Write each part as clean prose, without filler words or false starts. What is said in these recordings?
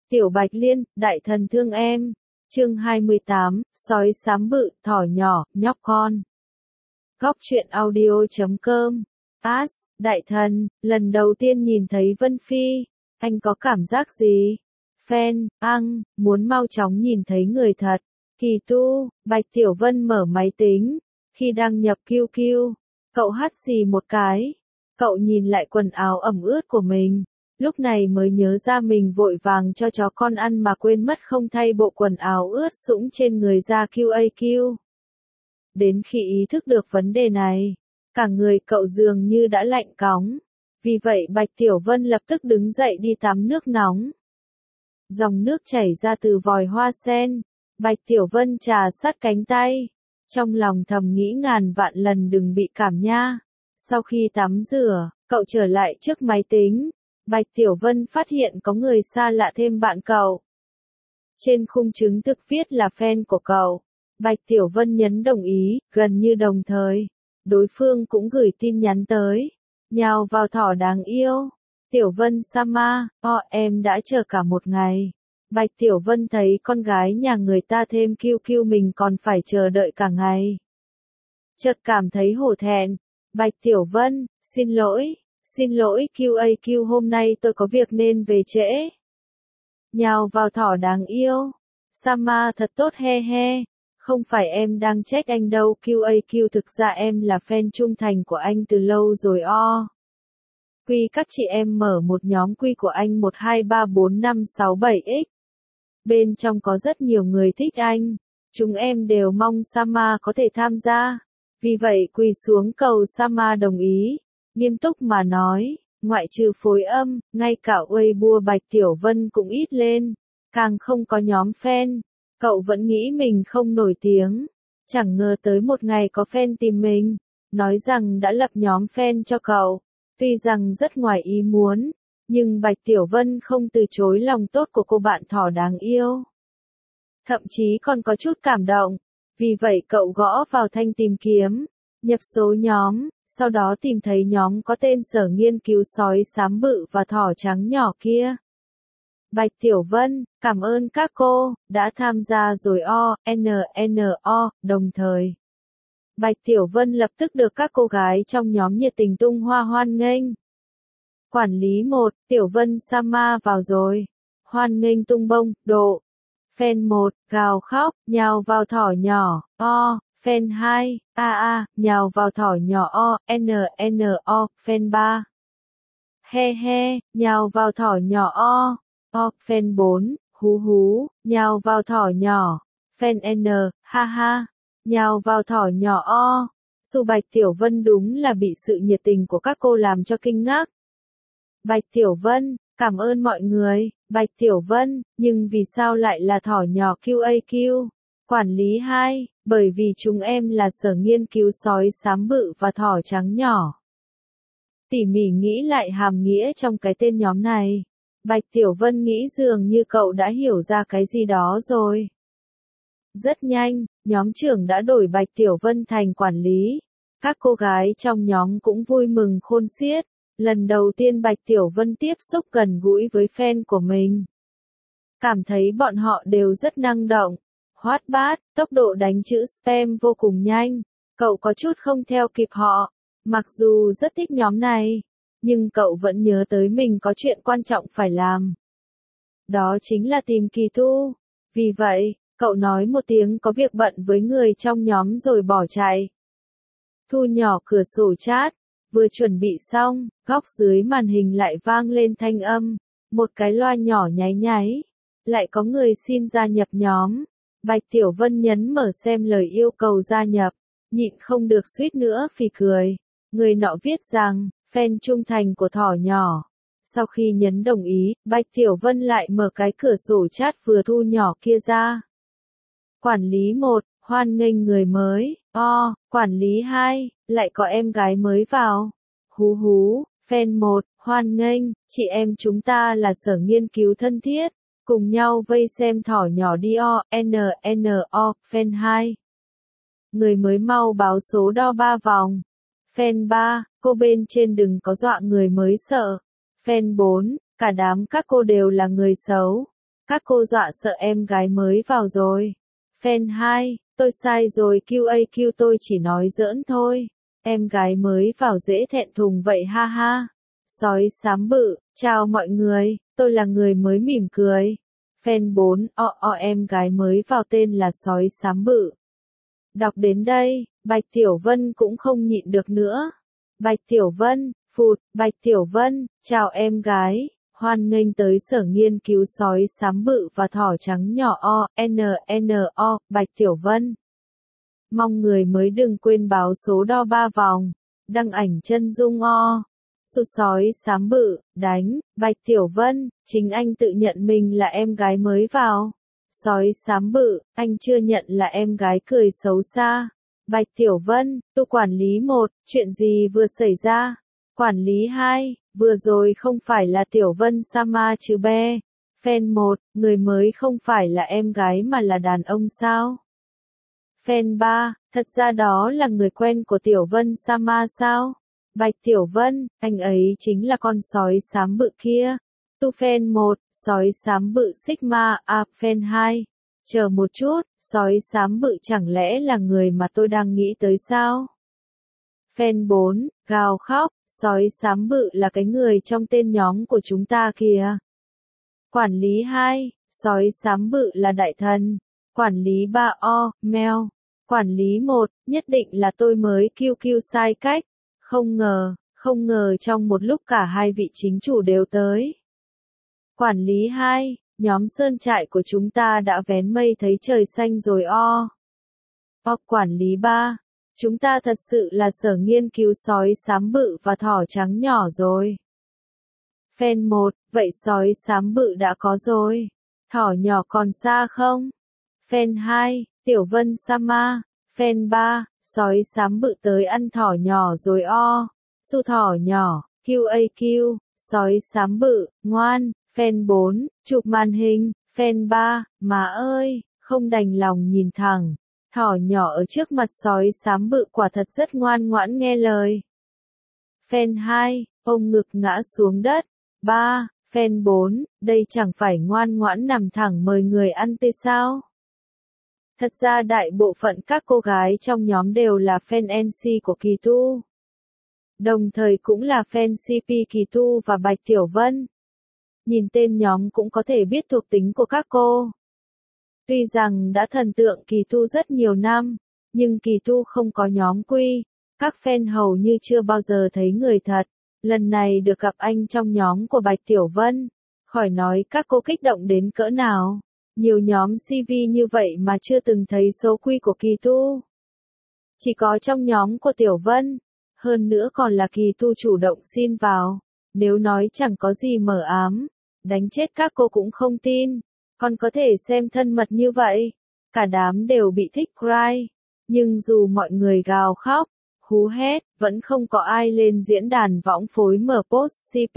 Tiểu Bạch Liên, đại thần thương em. Chương 28, sói xám bự, thỏ nhỏ, nhóc con. Góc truyện audio.com. Đại thần, lần đầu tiên nhìn thấy Vân Phi, anh có cảm giác gì? Fan, muốn mau chóng nhìn thấy người thật. Kỳ tu, Bạch Tiểu Vân mở máy tính. Khi đăng nhập QQ, cậu hắt xì một cái. Cậu nhìn lại quần áo ẩm ướt của mình. Lúc này mới nhớ ra mình vội vàng cho chó con ăn mà quên mất không thay bộ quần áo ướt sũng trên người ra QAQ. Đến khi ý thức được vấn đề này, cả người cậu dường như đã lạnh cóng. Vì vậy Bạch Tiểu Vân lập tức đứng dậy đi tắm nước nóng. Dòng nước chảy ra từ vòi hoa sen. Bạch Tiểu Vân trà sát cánh tay. Trong lòng thầm nghĩ ngàn vạn lần đừng bị cảm nha. Sau khi tắm rửa, cậu trở lại trước máy tính. Bạch Tiểu Vân phát hiện có người xa lạ thêm bạn cậu. Trên khung chứng thực viết là fan của cậu. Bạch Tiểu Vân nhấn đồng ý, gần như đồng thời. Đối phương cũng gửi tin nhắn tới. Nhào vào thỏ đáng yêu. Tiểu Vân Sama, em đã chờ cả một ngày. Bạch Tiểu Vân thấy con gái nhà người ta thêm QQ mình còn phải chờ đợi cả ngày. Chợt cảm thấy hổ thẹn. Bạch Tiểu Vân, xin lỗi QAQ hôm nay tôi có việc nên về trễ. Nhào vào thỏ đáng yêu. Sama thật tốt he he. Không phải em đang trách anh đâu QAQ, thực ra em là fan trung thành của anh từ lâu rồi Quy các chị em mở một nhóm quy của anh 1234567X. Bên trong có rất nhiều người thích anh. Chúng em đều mong Sama có thể tham gia. Vì vậy quỳ xuống cầu Sama đồng ý. Nghiêm túc mà nói, ngoại trừ phối âm, ngay cả Weibo Bạch Tiểu Vân cũng ít lên. Càng không có nhóm fan. Cậu vẫn nghĩ mình không nổi tiếng. Chẳng ngờ tới một ngày có fan tìm mình. Nói rằng đã lập nhóm fan cho cậu. Tuy rằng rất ngoài ý muốn. Nhưng Bạch Tiểu Vân không từ chối lòng tốt của cô bạn thỏ đáng yêu. Thậm chí còn có chút cảm động. Vì vậy cậu gõ vào thanh tìm kiếm. Nhập số nhóm. Sau đó tìm thấy nhóm có tên Sở Nghiên cứu sói xám bự và thỏ trắng nhỏ kia. Bạch Tiểu Vân, cảm ơn các cô, đã tham gia rồi đồng thời. Bạch Tiểu Vân lập tức được các cô gái trong nhóm nhiệt tình tung hoa hoan nghênh. Quản lý 1, Tiểu Vân Sama vào rồi. Hoan nghênh tung bông, độ. Fan 1, gào khóc, nhào vào thỏ nhỏ, Fan 2, nhào vào thỏ nhỏ Fan 3. He he, nhào vào thỏ nhỏ Fan 4, hú, nhào vào thỏ nhỏ. Fan N, ha ha, nhào vào thỏ nhỏ Dù Bạch Tiểu Vân đúng là bị sự nhiệt tình của các cô làm cho kinh ngạc. Bạch Tiểu Vân, cảm ơn mọi người. Bạch Tiểu Vân, nhưng vì sao lại là thỏ nhỏ QAQ? Quản lý 2, bởi vì chúng em là Sở Nghiên cứu sói xám bự và thỏ trắng nhỏ. Tỉ mỉ nghĩ lại hàm nghĩa trong cái tên nhóm này. Bạch Tiểu Vân nghĩ dường như cậu đã hiểu ra cái gì đó rồi. Rất nhanh, nhóm trưởng đã đổi Bạch Tiểu Vân thành quản lý. Các cô gái trong nhóm cũng vui mừng khôn xiết. Lần đầu tiên Bạch Tiểu Vân tiếp xúc gần gũi với fan của mình. Cảm thấy bọn họ đều rất năng động, hoạt bát, tốc độ đánh chữ spam vô cùng nhanh. Cậu có chút không theo kịp họ. Mặc dù rất thích nhóm này, nhưng cậu vẫn nhớ tới mình có chuyện quan trọng phải làm. Đó chính là tìm Kỳ Tu. Vì vậy, cậu nói một tiếng có việc bận với người trong nhóm rồi bỏ chạy. Thu nhỏ cửa sổ chat. Vừa chuẩn bị xong, góc dưới màn hình lại vang lên thanh âm. Một cái loa nhỏ nháy nháy. Lại có người xin gia nhập nhóm. Bạch Tiểu Vân nhấn mở xem lời yêu cầu gia nhập. Nhịn không được suýt nữa phì cười. Người nọ viết rằng, fan trung thành của thỏ nhỏ. Sau khi nhấn đồng ý, Bạch Tiểu Vân lại mở cái cửa sổ chat vừa thu nhỏ kia ra. Quản lý 1, hoan nghênh người mới. Quản lý 2, lại có em gái mới vào. Hú, fan 1, hoan nghênh, chị em chúng ta là Sở Nghiên cứu thân thiết. Cùng nhau vây xem thỏ nhỏ đi fan 2. Người mới mau báo số đo 3 vòng. Fan 3, cô bên trên đừng có dọa người mới sợ. Fan 4, cả đám các cô đều là người xấu. Các cô dọa sợ em gái mới vào rồi. Fan 2, tôi sai rồi QAQ, tôi chỉ nói giỡn thôi. Em gái mới vào dễ thẹn thùng vậy ha ha. Sói xám bự, chào mọi người, tôi là người mới mỉm cười. Fan 4, em gái mới vào tên là sói xám bự. Đọc đến đây, Bạch Tiểu Vân cũng không nhịn được nữa. Bạch Tiểu Vân, phụt, Bạch Tiểu Vân, chào em gái, hoan nghênh tới sở nghiên cứu sói xám bự và thỏ trắng nhỏ Bạch Tiểu Vân. Mong người mới đừng quên báo số đo 3 vòng, đăng ảnh chân dung Sụt sói xám bự, đánh, Bạch Tiểu Vân, chính anh tự nhận mình là em gái mới vào. Sói xám bự, anh chưa nhận là em gái cười xấu xa. Bạch Tiểu Vân, tu quản lý 1, chuyện gì vừa xảy ra? Quản lý 2, vừa rồi không phải là Tiểu Vân Sama chứ be. Fan 1, người mới không phải là em gái mà là đàn ông sao? Fan 3, thật ra đó là người quen của Tiểu Vân Sama sao? Bạch Tiểu Vân, anh ấy chính là con sói xám bự kia. Tu fan 1, sói xám bự Sigma, fan 2. Chờ một chút, sói xám bự chẳng lẽ là người mà tôi đang nghĩ tới sao? Fan 4, gào khóc, sói xám bự là cái người trong tên nhóm của chúng ta kìa. Quản lý 2, sói xám bự là đại thần. Quản lý 3, mèo. Quản lý 1, nhất định là tôi mới QQ sai cách. Không ngờ trong một lúc cả hai vị chính chủ đều tới. Quản lý 2, nhóm sơn trại của chúng ta đã vén mây thấy trời xanh rồi Quản lý 3, chúng ta thật sự là sở nghiên cứu sói xám bự và thỏ trắng nhỏ rồi. Fan 1, vậy sói xám bự đã có rồi. Thỏ nhỏ còn xa không? Fan 2, Tiểu Vân Sama. Fan 3, sói xám bự tới ăn thỏ nhỏ rồi Su thỏ nhỏ, QAQ, sói xám bự, ngoan. Fan 4, chụp màn hình. Fan 3, má ơi, không đành lòng nhìn thẳng. Thỏ nhỏ ở trước mặt sói xám bự quả thật rất ngoan ngoãn nghe lời. Fan 2, ôm ngực ngã xuống đất. 3, Fan 4, đây chẳng phải ngoan ngoãn nằm thẳng mời người ăn tê sao? Thật ra đại bộ phận các cô gái trong nhóm đều là fan NC của Kỳ Tu. Đồng thời cũng là fan CP Kỳ Tu và Bạch Tiểu Vân. Nhìn tên nhóm cũng có thể biết thuộc tính của các cô. Tuy rằng đã thần tượng Kỳ Tu rất nhiều năm, nhưng Kỳ Tu không có nhóm quy. Các fan hầu như chưa bao giờ thấy người thật. Lần này được gặp anh trong nhóm của Bạch Tiểu Vân. Khỏi nói các cô kích động đến cỡ nào. Nhiều nhóm CV như vậy mà chưa từng thấy số quy của Kỳ Tu. Chỉ có trong nhóm của Tiểu Vân. Hơn nữa còn là Kỳ Tu chủ động xin vào. Nếu nói chẳng có gì mờ ám, đánh chết các cô cũng không tin. Còn có thể xem thân mật như vậy. Cả đám đều bị thích cry. Nhưng dù mọi người gào khóc, hú hét, vẫn không có ai lên diễn đàn võng phối mở post CP.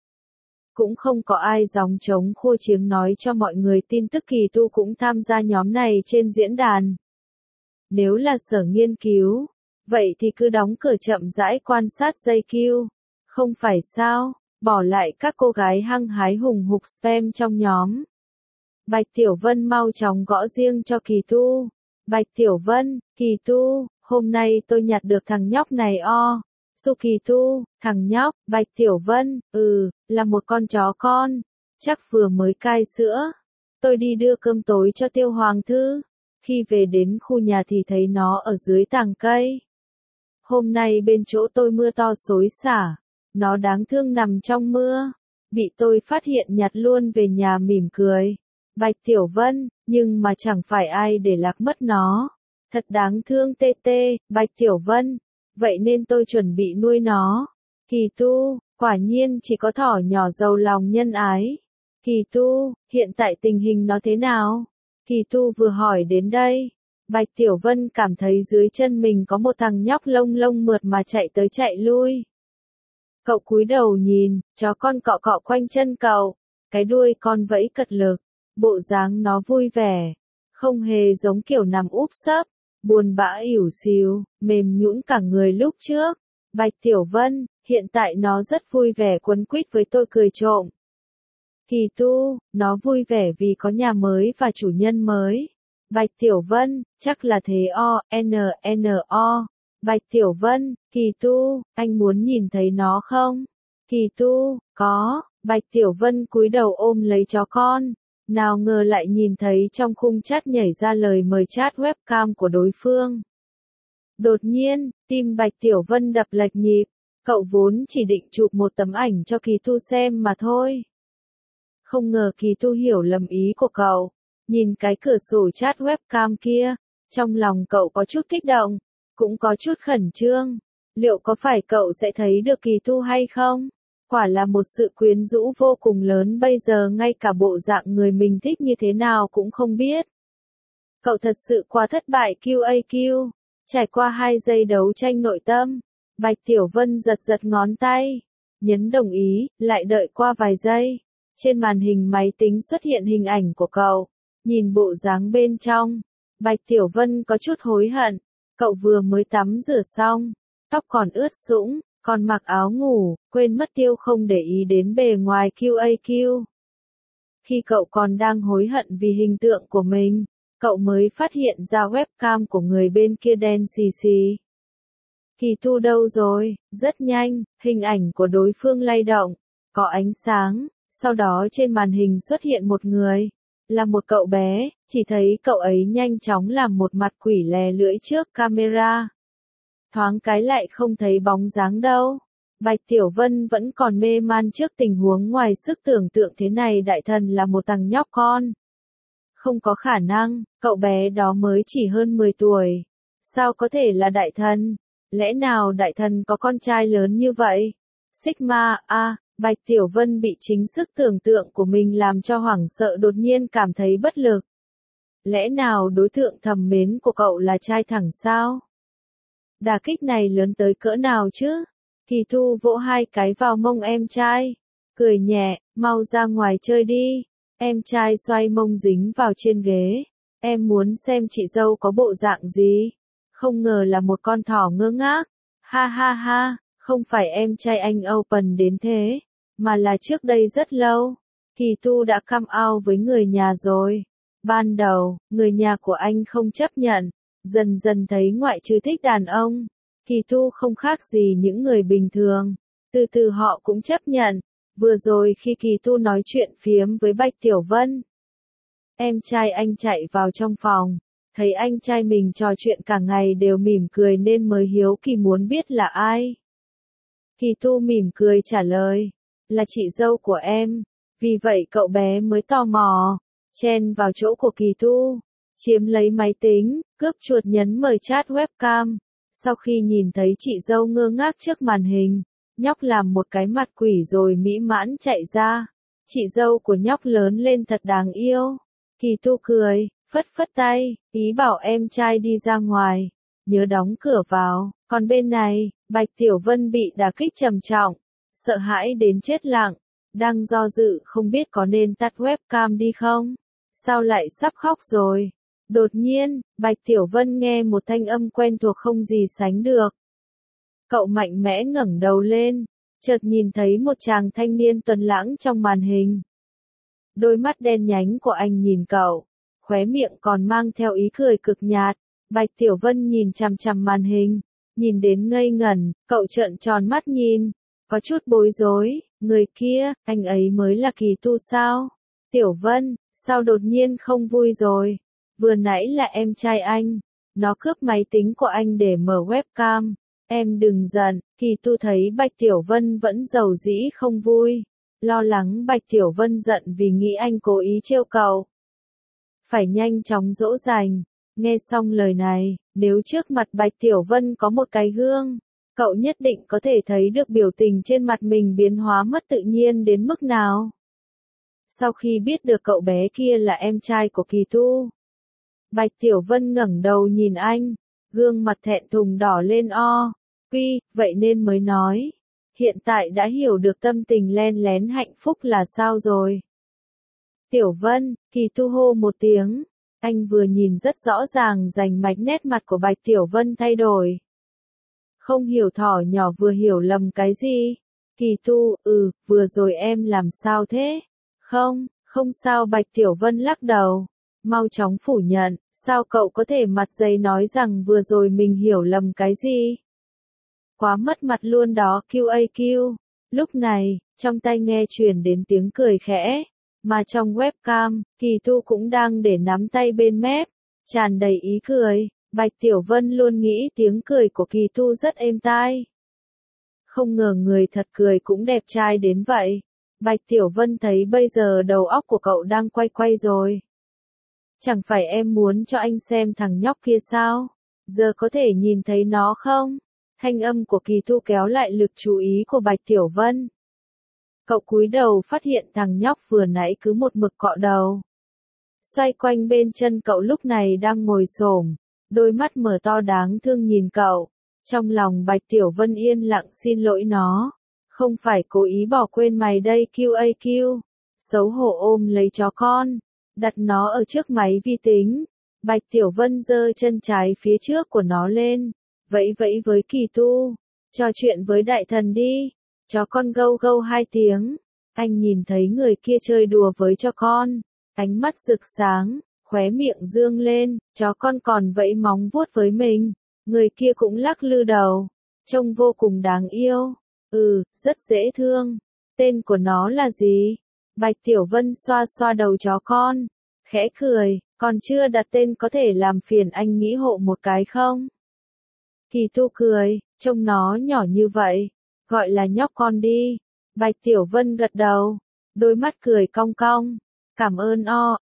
Cũng không có ai gióng trống khua chiêng nói cho mọi người tin tức Kỳ Tu cũng tham gia nhóm này trên diễn đàn. Nếu là sở nghiên cứu, vậy thì cứ đóng cửa chậm rãi quan sát JQ. Không phải sao, bỏ lại các cô gái hăng hái hùng hục spam trong nhóm. Bạch Tiểu Vân mau chóng gõ riêng cho Kỳ Tu. Bạch Tiểu Vân, Kỳ Tu, hôm nay tôi nhặt được thằng nhóc này Su Kỳ Tu, thằng nhóc, Bạch Tiểu Vân, là một con chó con. Chắc vừa mới cai sữa. Tôi đi đưa cơm tối cho Tiêu Hoàng Thư. Khi về đến khu nhà thì thấy nó ở dưới tàng cây. Hôm nay bên chỗ tôi mưa to xối xả. Nó đáng thương nằm trong mưa. Bị tôi phát hiện nhặt luôn về nhà mỉm cười. Bạch Tiểu Vân, nhưng mà chẳng phải ai để lạc mất nó. Thật đáng thương tê tê, Bạch Tiểu Vân. Vậy nên tôi chuẩn bị nuôi nó. Kỳ Tu, quả nhiên chỉ có thỏ nhỏ giàu lòng nhân ái. Kỳ Tu, hiện tại tình hình nó thế nào? Kỳ Tu vừa hỏi đến đây. Bạch Tiểu Vân cảm thấy dưới chân mình có một thằng nhóc lông lông mượt mà chạy tới chạy lui. Cậu cúi đầu nhìn, chó con cọ cọ quanh chân cậu. Cái đuôi con vẫy cật lực. Bộ dáng nó vui vẻ. Không hề giống kiểu nằm úp sấp. Buồn bã ỉu xìu, mềm nhũn cả người lúc trước. Bạch Tiểu Vân, hiện tại nó rất vui vẻ quấn quýt với tôi cười trộm. Kỳ Tu, nó vui vẻ vì có nhà mới và chủ nhân mới. Bạch Tiểu Vân, chắc là thế O. Bạch Tiểu Vân, Kỳ Tu, anh muốn nhìn thấy nó không? Kỳ Tu, có. Bạch Tiểu Vân cúi đầu ôm lấy chó con. Nào ngờ lại nhìn thấy trong khung chat nhảy ra lời mời chat webcam của đối phương. Đột nhiên, tim Bạch Tiểu Vân đập lệch nhịp. Cậu vốn chỉ định chụp một tấm ảnh cho Kỳ Tu xem mà thôi. Không ngờ Kỳ Tu hiểu lầm ý của cậu. Nhìn cái cửa sổ chat webcam kia, trong lòng cậu có chút kích động, cũng có chút khẩn trương. Liệu có phải cậu sẽ thấy được Kỳ Tu hay không? Quả là một sự quyến rũ vô cùng lớn, bây giờ ngay cả bộ dạng người mình thích như thế nào cũng không biết. Cậu thật sự quá thất bại QAQ. Trải qua 2 giây đấu tranh nội tâm, Bạch Tiểu Vân giật giật ngón tay, nhấn đồng ý, lại đợi qua vài giây. Trên màn hình máy tính xuất hiện hình ảnh của cậu. Nhìn bộ dáng bên trong, Bạch Tiểu Vân có chút hối hận. Cậu vừa mới tắm rửa xong, tóc còn ướt sũng, còn mặc áo ngủ, quên mất tiêu không để ý đến bề ngoài QAQ. Khi cậu còn đang hối hận vì hình tượng của mình, cậu mới phát hiện ra webcam của người bên kia đen xì xì. Kỳ Tu đâu rồi? Rất nhanh, hình ảnh của đối phương lay động, có ánh sáng, sau đó trên màn hình xuất hiện một người. Là một cậu bé, chỉ thấy cậu ấy nhanh chóng làm một mặt quỷ lè lưỡi trước camera. Thoáng cái lại không thấy bóng dáng đâu. Bạch Tiểu Vân vẫn còn mê man trước tình huống ngoài sức tưởng tượng thế này, đại thần là một thằng nhóc con. Không có khả năng, cậu bé đó mới chỉ hơn 10 tuổi. Sao có thể là đại thần? Lẽ nào đại thần có con trai lớn như vậy? Sigma, Bạch Tiểu Vân bị chính sức tưởng tượng của mình làm cho hoảng sợ, đột nhiên cảm thấy bất lực. Lẽ nào đối tượng thầm mến của cậu là trai thẳng sao? Đả kích này lớn tới cỡ nào chứ? Kỳ Tu vỗ 2 cái vào mông em trai, cười nhẹ, mau ra ngoài chơi đi. Em trai xoay mông dính vào trên ghế. Em muốn xem chị dâu có bộ dạng gì? Không ngờ là một con thỏ ngơ ngác. Ha ha ha, không phải em trai anh open đến thế, mà là trước đây rất lâu. Kỳ Tu đã come out với người nhà rồi. Ban đầu, người nhà của anh không chấp nhận, dần dần thấy ngoại trừ thích đàn ông, Kỳ Tu không khác gì những người bình thường. Từ từ họ cũng chấp nhận. Vừa rồi khi Kỳ Tu nói chuyện phiếm với Bạch Tiểu Vân, em trai anh chạy vào trong phòng, thấy anh trai mình trò chuyện cả ngày đều mỉm cười nên mới hiếu kỳ muốn biết là ai. Kỳ Tu mỉm cười trả lời, là chị dâu của em. Vì vậy cậu bé mới tò mò, chen vào chỗ của Kỳ Tu, chiếm lấy máy tính, cướp chuột nhấn mời chat webcam. Sau khi nhìn thấy chị dâu ngơ ngác trước màn hình, nhóc làm một cái mặt quỷ rồi mỹ mãn chạy ra. Chị dâu của nhóc lớn lên thật đáng yêu. Kỳ Tu cười, phất phất tay, ý bảo em trai đi ra ngoài, nhớ đóng cửa vào. Còn bên này, Bạch Tiểu Vân bị đả kích trầm trọng, sợ hãi đến chết lặng, đang do dự không biết có nên tắt webcam đi không. Sao lại sắp khóc rồi? Đột nhiên, Bạch Tiểu Vân nghe một thanh âm quen thuộc không gì sánh được. Cậu mạnh mẽ ngẩng đầu lên, chợt nhìn thấy một chàng thanh niên tuấn lãng trong màn hình. Đôi mắt đen nhánh của anh nhìn cậu, khóe miệng còn mang theo ý cười cực nhạt. Bạch Tiểu Vân nhìn chằm chằm màn hình, nhìn đến ngây ngẩn, cậu trợn tròn mắt nhìn, có chút bối rối, người kia, anh ấy mới là Kỳ Tu sao? Tiểu Vân, sao đột nhiên không vui rồi? Vừa nãy là em trai anh, nó cướp máy tính của anh để mở webcam. Em đừng giận. Kỳ Tu thấy Bạch Tiểu Vân vẫn giàu dĩ không vui, lo lắng Bạch Tiểu Vân giận vì nghĩ anh cố ý trêu cậu. Phải nhanh chóng dỗ dành. Nghe xong lời này, nếu trước mặt Bạch Tiểu Vân có một cái gương, cậu nhất định có thể thấy được biểu tình trên mặt mình biến hóa mất tự nhiên đến mức nào. Sau khi biết được cậu bé kia là em trai của Kỳ Tu, Bạch Tiểu Vân ngẩng đầu nhìn anh, gương mặt thẹn thùng đỏ lên vậy nên mới nói, hiện tại đã hiểu được tâm tình len lén hạnh phúc là sao rồi. Tiểu Vân, Kỳ Tu hô một tiếng, anh vừa nhìn rất rõ ràng rành mạch nét mặt của Bạch Tiểu Vân thay đổi. Không hiểu thỏ nhỏ vừa hiểu lầm cái gì. Kỳ Tu, vừa rồi em làm sao thế? Không, không sao. Bạch Tiểu Vân lắc đầu, mau chóng phủ nhận, sao cậu có thể mặt dày nói rằng vừa rồi mình hiểu lầm cái gì? Quá mất mặt luôn đó QAQ. Lúc này, trong tai nghe truyền đến tiếng cười khẽ, mà trong webcam, Kỳ Tu cũng đang để nắm tay bên mép, tràn đầy ý cười. Bạch Tiểu Vân luôn nghĩ tiếng cười của Kỳ Tu rất êm tai. Không ngờ người thật cười cũng đẹp trai đến vậy. Bạch Tiểu Vân thấy bây giờ đầu óc của cậu đang quay quay rồi. Chẳng phải em muốn cho anh xem thằng nhóc kia sao? Giờ có thể nhìn thấy nó không? Thanh âm của Kỳ Tu kéo lại lực chú ý của Bạch Tiểu Vân. Cậu cúi đầu phát hiện thằng nhóc vừa nãy cứ một mực cọ đầu. Xoay quanh bên chân cậu lúc này đang ngồi xổm, đôi mắt mở to đáng thương nhìn cậu. Trong lòng Bạch Tiểu Vân yên lặng xin lỗi nó. Không phải cố ý bỏ quên mày đây QAQ. Xấu hổ ôm lấy chó con, đặt nó ở trước máy vi tính. Bạch Tiểu Vân giơ chân trái phía trước của nó lên, vẫy vẫy với Kỳ Tu. Trò chuyện với đại thần đi. Chó con gâu gâu 2 tiếng. Anh nhìn thấy người kia chơi đùa với chó con. Ánh mắt rực sáng, khóe miệng dương lên, chó con còn vẫy móng vuốt với mình. Người kia cũng lắc lư đầu. Trông vô cùng đáng yêu. Rất dễ thương. Tên của nó là gì? Bạch Tiểu Vân xoa xoa đầu chó con, khẽ cười, còn chưa đặt tên có thể làm phiền anh nghĩ hộ một cái không? Kỳ Tu cười, trông nó nhỏ như vậy, gọi là nhóc con đi. Bạch Tiểu Vân gật đầu, đôi mắt cười cong cong. Cảm ơn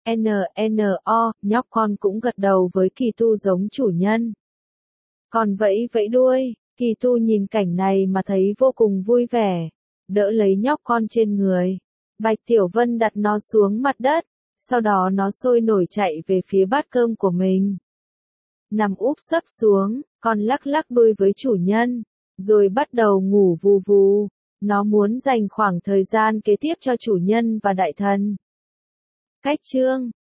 nhóc con cũng gật đầu với Kỳ Tu giống chủ nhân. Còn vẫy vẫy đuôi, Kỳ Tu nhìn cảnh này mà thấy vô cùng vui vẻ, đỡ lấy nhóc con trên người. Bạch Tiểu Vân đặt nó xuống mặt đất, sau đó nó sôi nổi chạy về phía bát cơm của mình. Nằm úp sấp xuống, con lắc lắc đuôi với chủ nhân, rồi bắt đầu ngủ vù vù. Nó muốn dành khoảng thời gian kế tiếp cho chủ nhân và đại thần. Cách chương